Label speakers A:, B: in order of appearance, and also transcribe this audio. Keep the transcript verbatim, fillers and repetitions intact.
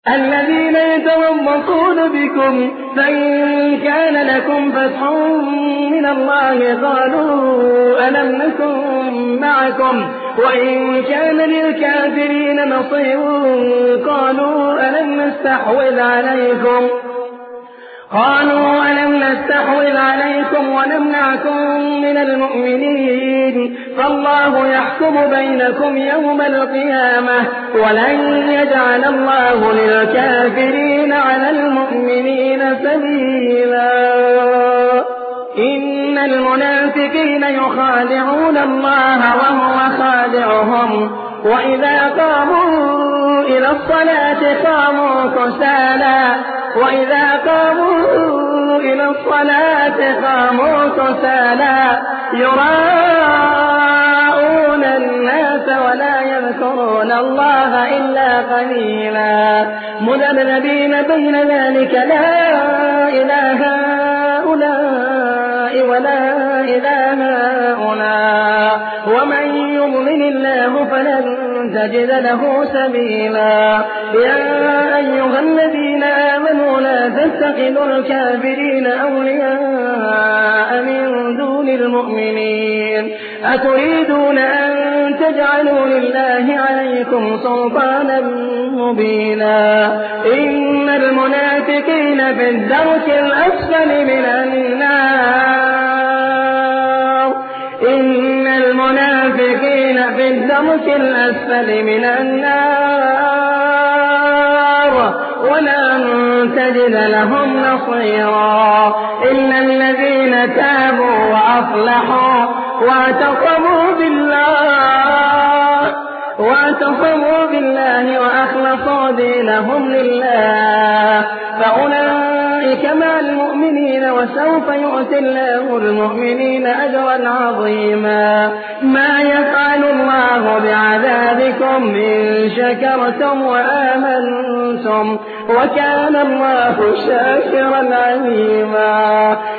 A: الذين يتربصون بكم فإن كان لكم فتح من الله قالوا ألم نكن معكم وإن كان للكافرين نصير قالوا ألم نستحوذ عليكم قالوا ألم نستحوذ عليكم ونمنعكم من المؤمنين فالله يحكم بينكم يوم القيامة ولن يجعل الله للكافرين على المؤمنين سبيلا إن المنافقين يخادعون الله وهو خادعهم وإذا قاموا إلى الصلاة قاموا كسالى وإذا قاموا إلى الصلاة قاموا كسالى يراءون الناس ولا يذكرون الله إلا قليلا مذبذبين بين ذلك لا إله هؤلاء ولا إله هؤلاء ومن يضلل الله فلن تجد له سبيلا يا أيها الذين آمنوا لا تتخذوا الكافرين أولياء من دون المؤمنين أتريدون أن تجعلوا لله عليكم سلطانا مبينا إن المنافقين في الدرك الأسفل من النار إن المنافقين في الدرك الأسفل من النار ولن تجد لهم نصيرا إلا الذين تابوا وأصلحوا واعتصموا بالله واعتصموا بالله وأخلصوا دينهم لله فأولئك مع المؤمنين وسوف يؤتي الله المؤمنين أجرا عظيما ما يفعل الله بعذابكم إن شكرتم وآمنتم وكان الله شاكرا عليما